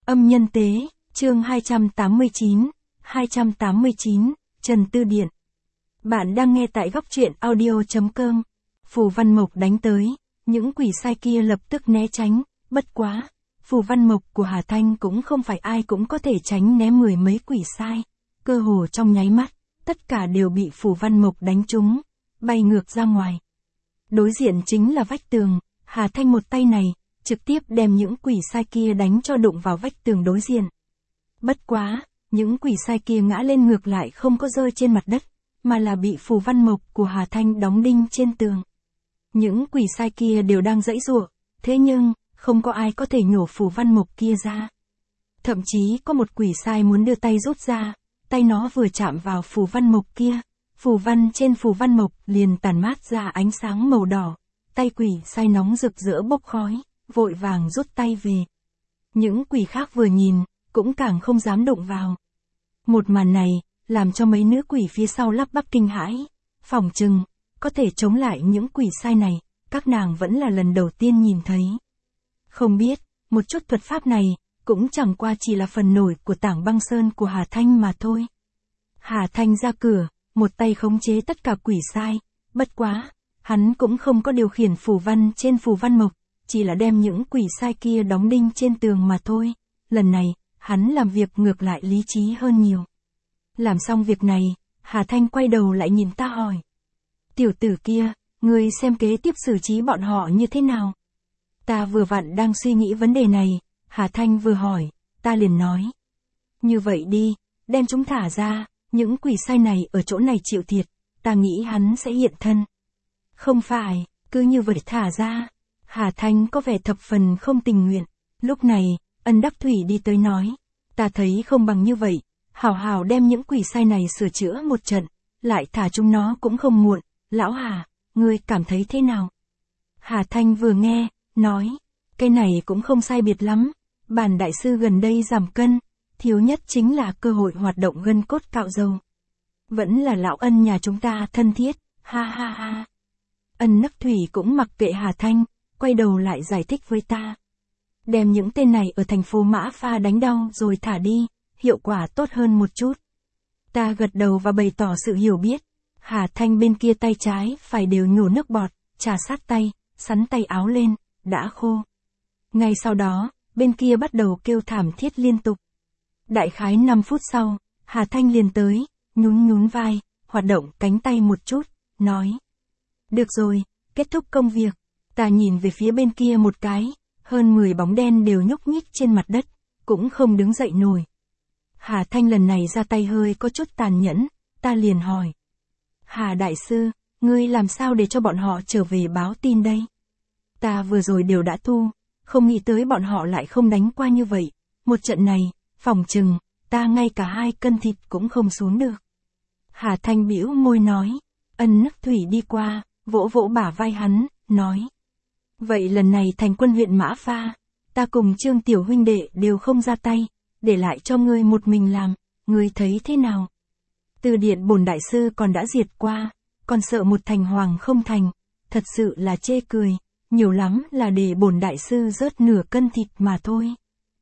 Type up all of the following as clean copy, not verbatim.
Âm nhân tế, chương 289, Trần Tư Điện. Bạn đang nghe tại góc truyện audio.com. Phù Văn Mộc đánh tới, những quỷ sai kia lập tức né tránh, bất quá. Phù Văn Mộc của Hà Thanh cũng không phải ai cũng có thể tránh né mười mấy quỷ sai. Cơ hồ trong nháy mắt, tất cả đều bị Phù Văn Mộc đánh trúng, bay ngược ra ngoài. Đối diện chính là vách tường, Hà Thanh một tay này, trực tiếp đem những quỷ sai kia đánh cho đụng vào vách tường đối diện. Bất quá, những quỷ sai kia ngã lên ngược lại không có rơi trên mặt đất, mà là bị Phù Văn Mộc của Hà Thanh đóng đinh trên tường. Những quỷ sai kia đều đang giãy giụa, thế nhưng, không có ai có thể nhổ Phù Văn Mộc kia ra. Thậm chí có một quỷ sai muốn đưa tay rút ra, tay nó vừa chạm vào Phù Văn Mộc kia, phù văn trên Phù Văn Mộc liền tản mát ra ánh sáng màu đỏ, tay quỷ sai nóng rực rỡ bốc khói, vội vàng rút tay về. Những quỷ khác vừa nhìn, cũng càng không dám đụng vào. Một màn này, làm cho mấy nữ quỷ phía sau lắp bắp kinh hãi, phỏng chừng, có thể chống lại những quỷ sai này, các nàng vẫn là lần đầu tiên nhìn thấy. Không biết, một chút thuật pháp này, cũng chẳng qua chỉ là phần nổi của tảng băng sơn của Hà Thanh mà thôi. Hà Thanh ra cửa, một tay khống chế tất cả quỷ sai, bất quá, hắn cũng không có điều khiển phù văn trên Phù Văn Mộc, chỉ là đem những quỷ sai kia đóng đinh trên tường mà thôi. Lần này, hắn làm việc ngược lại lý trí hơn nhiều. Làm xong việc này, Hà Thanh quay đầu lại nhìn ta hỏi. Tiểu tử kia, ngươi xem kế tiếp xử trí bọn họ như thế nào? Ta vừa vặn đang suy nghĩ vấn đề này, Hà Thanh vừa hỏi, ta liền nói. Như vậy đi, đem chúng thả ra, những quỷ sai này ở chỗ này chịu thiệt, ta nghĩ hắn sẽ hiện thân. Không phải, cứ như vậy thả ra. Hà Thanh có vẻ thập phần không tình nguyện. Lúc này, Ân Đắc Thủy đi tới nói, ta thấy không bằng như vậy, hảo hảo đem những quỷ sai này sửa chữa một trận, lại thả chúng nó cũng không muộn. Lão Hà, ngươi cảm thấy thế nào? Hà Thanh vừa nghe, nói, cái này cũng không sai biệt lắm, bản đại sư gần đây giảm cân, thiếu nhất chính là cơ hội hoạt động gân cốt cạo râu. Vẫn là lão Ân nhà chúng ta thân thiết, ha ha ha. Ân Đắc Thủy cũng mặc kệ Hà Thanh, quay đầu lại giải thích với ta. Đem những tên này ở thành phố Mã Pha đánh đau rồi thả đi, hiệu quả tốt hơn một chút. Ta gật đầu và bày tỏ sự hiểu biết. Hà Thanh bên kia tay trái phải đều nhổ nước bọt, trà sát tay, sắn tay áo lên, đã khô. Ngay sau đó, bên kia bắt đầu kêu thảm thiết liên tục. Đại khái 5 phút sau, Hà Thanh liền tới, nhún nhún vai, hoạt động cánh tay một chút, nói. Được rồi, kết thúc công việc. Ta nhìn về phía bên kia một cái, hơn 10 bóng đen đều nhúc nhích trên mặt đất, cũng không đứng dậy nổi. Hà Thanh lần này ra tay hơi có chút tàn nhẫn, ta liền hỏi. Hà đại sư, ngươi làm sao để cho bọn họ trở về báo tin đây? Ta vừa rồi đều đã thu, không nghĩ tới bọn họ lại không đánh qua như vậy. Một trận này, phỏng chừng, ta ngay cả 2 cân thịt cũng không xuống được. Hà Thanh bĩu môi nói, Ân Đắc Thủy đi qua, vỗ vỗ bả vai hắn, nói. Vậy lần này thành quân huyện Mã Pha, ta cùng Trương tiểu huynh đệ đều không ra tay, để lại cho ngươi một mình làm, ngươi thấy thế nào? Từ điện bổn đại sư còn đã diệt qua, còn sợ một thành hoàng không thành, thật sự là chê cười, nhiều lắm là để bổn đại sư rớt nửa cân thịt mà thôi.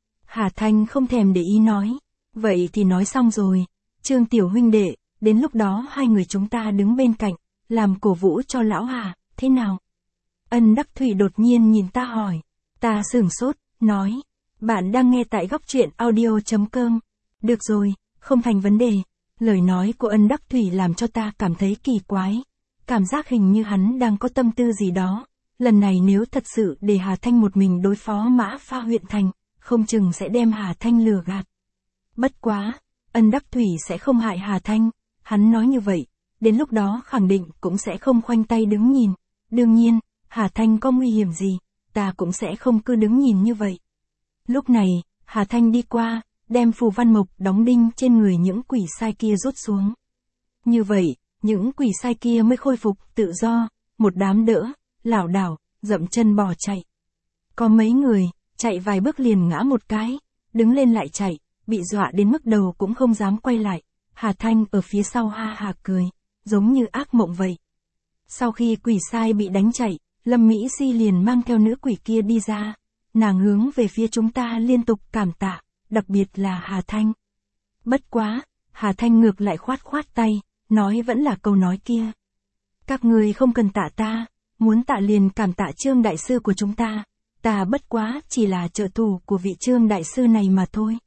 Hà Thanh không thèm để ý nói, vậy thì nói xong rồi, Trương tiểu huynh đệ, đến lúc đó hai người chúng ta đứng bên cạnh, làm cổ vũ cho lão Hà, thế nào? Ân Đắc Thủy đột nhiên nhìn ta hỏi, ta sửng sốt, nói, bạn đang nghe tại góc truyện audio.com, được rồi, không thành vấn đề. Lời nói của Ân Đắc Thủy làm cho ta cảm thấy kỳ quái, cảm giác hình như hắn đang có tâm tư gì đó. Lần này nếu thật sự để Hà Thanh một mình đối phó Mã Pha huyện thành, không chừng sẽ đem Hà Thanh lừa gạt. Bất quá, Ân Đắc Thủy sẽ không hại Hà Thanh, hắn nói như vậy, đến lúc đó khẳng định cũng sẽ không khoanh tay đứng nhìn. Đương nhiên, Hà Thanh có nguy hiểm gì, ta cũng sẽ không cứ đứng nhìn như vậy. Lúc này, Hà Thanh đi qua, đem Phù Văn Mộc đóng đinh trên người những quỷ sai kia rút xuống. Như vậy, những quỷ sai kia mới khôi phục tự do, một đám đỡ, lảo đảo, dậm chân bò chạy. Có mấy người, chạy vài bước liền ngã một cái, đứng lên lại chạy, bị dọa đến mức đầu cũng không dám quay lại. Hà Thanh ở phía sau ha ha cười, giống như ác mộng vậy. Sau khi quỷ sai bị đánh chạy, Lâm Mỹ Si liền mang theo nữ quỷ kia đi ra. Nàng hướng về phía chúng ta liên tục cảm tạ, đặc biệt là Hà Thanh. Bất quá, Hà Thanh ngược lại khoát khoát tay, nói vẫn là câu nói kia. Các người không cần tạ ta, muốn tạ liền cảm tạ Trương đại sư của chúng ta bất quá chỉ là trợ thủ của vị Trương đại sư này mà thôi.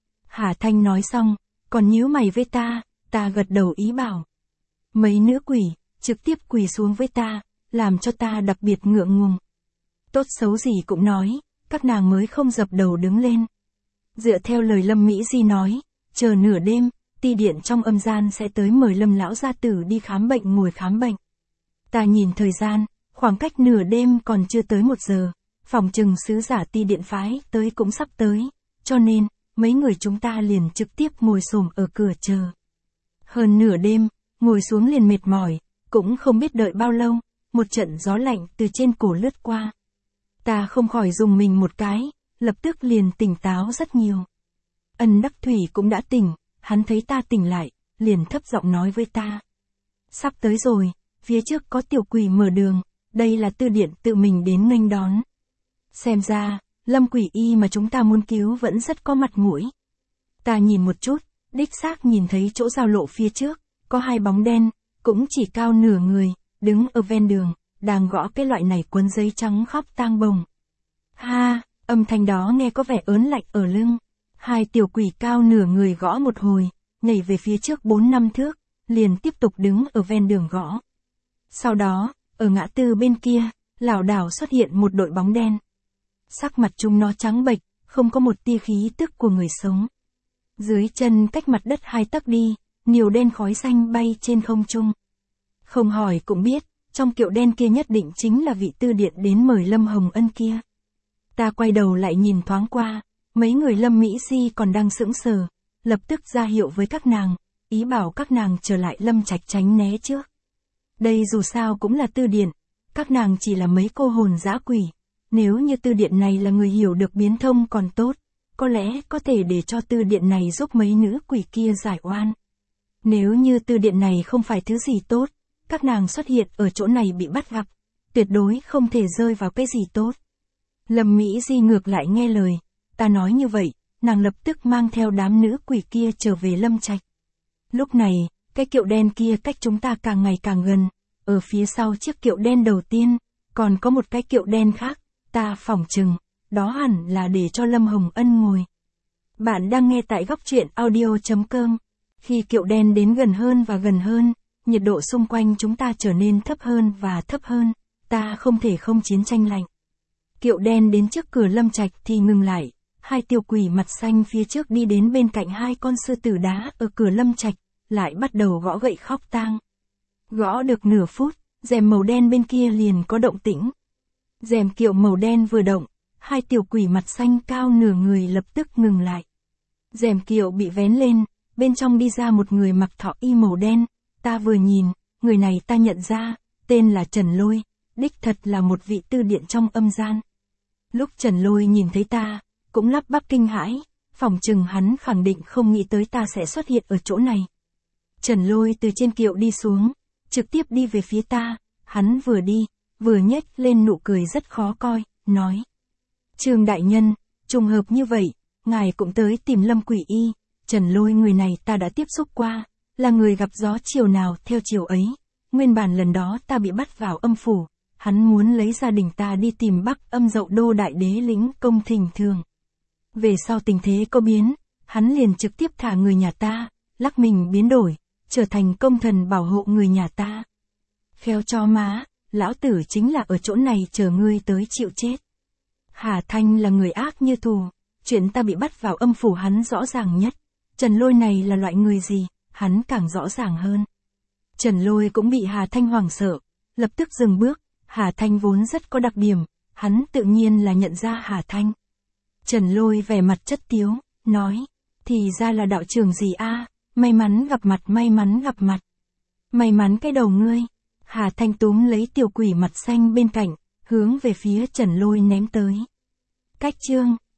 Hà Thanh nói xong, còn nhíu mày với ta gật đầu ý bảo. Mấy nữ quỷ, trực tiếp quỳ xuống với ta, làm cho ta đặc biệt ngượng ngùng. Tốt xấu gì cũng nói, các nàng mới không dập đầu đứng lên. Dựa theo lời Lâm Mỹ Di nói, chờ nửa đêm, ti điện trong âm gian sẽ tới mời Lâm lão gia tử đi khám bệnh ngồi khám bệnh. Ta nhìn thời gian, khoảng cách nửa đêm còn chưa tới 1 giờ, phòng chừng sứ giả ti điện phái tới cũng sắp tới, cho nên, mấy người chúng ta liền trực tiếp ngồi xổm ở cửa chờ. Hơn nửa đêm, ngồi xuống liền mệt mỏi, cũng không biết đợi bao lâu, một trận gió lạnh từ trên cổ lướt qua. Ta không khỏi rùng mình một cái, lập tức liền tỉnh táo rất nhiều. Ân Đắc Thủy cũng đã tỉnh, hắn thấy ta tỉnh lại, liền thấp giọng nói với ta. Sắp tới rồi, phía trước có tiểu quỷ mở đường, đây là Tư điện tự mình đến nghênh đón. Xem ra, Lâm quỷ y mà chúng ta muốn cứu vẫn rất có mặt mũi. Ta nhìn một chút, đích xác nhìn thấy chỗ giao lộ phía trước, có 2 bóng đen, cũng chỉ cao nửa người, đứng ở ven đường, đang gõ cái loại này cuốn giấy trắng khóc tang bồng. Ha, âm thanh đó nghe có vẻ ớn lạnh ở lưng. 2 tiểu quỷ cao nửa người gõ một hồi, nhảy về phía trước 4-5 thước, liền tiếp tục đứng ở ven đường gõ. Sau đó, ở ngã tư bên kia, lảo đảo xuất hiện một đội bóng đen. Sắc mặt chúng nó trắng bệch, không có một tia khí tức của người sống. Dưới chân cách mặt đất 2 tấc đi, nhiều đen khói xanh bay trên không trung. Không hỏi cũng biết, trong kiệu đen kia nhất định chính là vị Tư điện đến mời Lâm Hồng Ân kia. Ta quay đầu lại nhìn thoáng qua, mấy người Lâm Mỹ Di còn đang sững sờ, lập tức ra hiệu với các nàng, ý bảo các nàng trở lại Lâm Trạch tránh né trước. Đây dù sao cũng là Tư điện, các nàng chỉ là mấy cô hồn dã quỷ, nếu như Tư điện này là người hiểu được biến thông còn tốt, có lẽ có thể để cho Tư điện này giúp mấy nữ quỷ kia giải oan. Nếu như Tư điện này không phải thứ gì tốt, các nàng xuất hiện ở chỗ này bị bắt gặp, tuyệt đối không thể rơi vào cái gì tốt. Lâm Mỹ Di ngược lại nghe lời, ta nói như vậy, nàng lập tức mang theo đám nữ quỷ kia trở về Lâm Trạch. Lúc này, cái kiệu đen kia cách chúng ta càng ngày càng gần, ở phía sau chiếc kiệu đen đầu tiên, còn có một cái kiệu đen khác, ta phỏng chừng, đó hẳn là để cho Lâm Hồng Ân ngồi. Bạn đang nghe tại góc truyện audio.com. Khi kiệu đen đến gần hơn và gần hơn, nhiệt độ xung quanh chúng ta trở nên thấp hơn và thấp hơn, ta không thể không chiến tranh lạnh. Kiệu đen đến trước cửa Lâm Trạch thì ngừng lại, 2 tiểu quỷ mặt xanh phía trước đi đến bên cạnh 2 con sư tử đá ở cửa Lâm Trạch, lại bắt đầu gõ gậy khóc tang. Gõ được nửa phút, rèm màu đen bên kia liền có động tĩnh. Rèm kiệu màu đen vừa động, 2 tiểu quỷ mặt xanh cao nửa người lập tức ngừng lại. Rèm kiệu bị vén lên, bên trong đi ra một người mặc thọ y màu đen, ta vừa nhìn, người này ta nhận ra, tên là Trần Lôi, đích thật là một vị Tư điện trong âm gian. Lúc Trần Lôi nhìn thấy ta, cũng lắp bắp kinh hãi, phỏng chừng hắn khẳng định không nghĩ tới ta sẽ xuất hiện ở chỗ này. Trần Lôi từ trên kiệu đi xuống, trực tiếp đi về phía ta, hắn vừa đi, vừa nhếch lên nụ cười rất khó coi, nói. Trương đại nhân, trùng hợp như vậy, ngài cũng tới tìm Lâm quỷ y, Trần Lôi người này ta đã tiếp xúc qua, là người gặp gió chiều nào theo chiều ấy, nguyên bản lần đó ta bị bắt vào âm phủ, hắn muốn lấy gia đình ta đi tìm Bắc Âm Dậu Đô đại đế lĩnh công thỉnh thường. Về sau tình thế có biến, hắn liền trực tiếp thả người nhà ta, lắc mình biến đổi, trở thành công thần bảo hộ người nhà ta. Kheo cho má, lão tử chính là ở chỗ này chờ ngươi tới chịu chết. Hà Thanh là người ác như thù, chuyện ta bị bắt vào âm phủ hắn rõ ràng nhất. Trần Lôi này là loại người gì, hắn càng rõ ràng hơn. Trần Lôi cũng bị Hà Thanh hoảng sợ, lập tức dừng bước, Hà Thanh vốn rất có đặc điểm, hắn tự nhiên là nhận ra Hà Thanh. Trần Lôi vẻ mặt chất tiếu, nói, thì ra là đạo trưởng gì a, may mắn gặp mặt may mắn gặp mặt. May mắn cái đầu ngươi. Hà Thanh túm lấy tiểu quỷ mặt xanh bên cạnh, hướng về phía Trần Lôi ném tới. Cách chương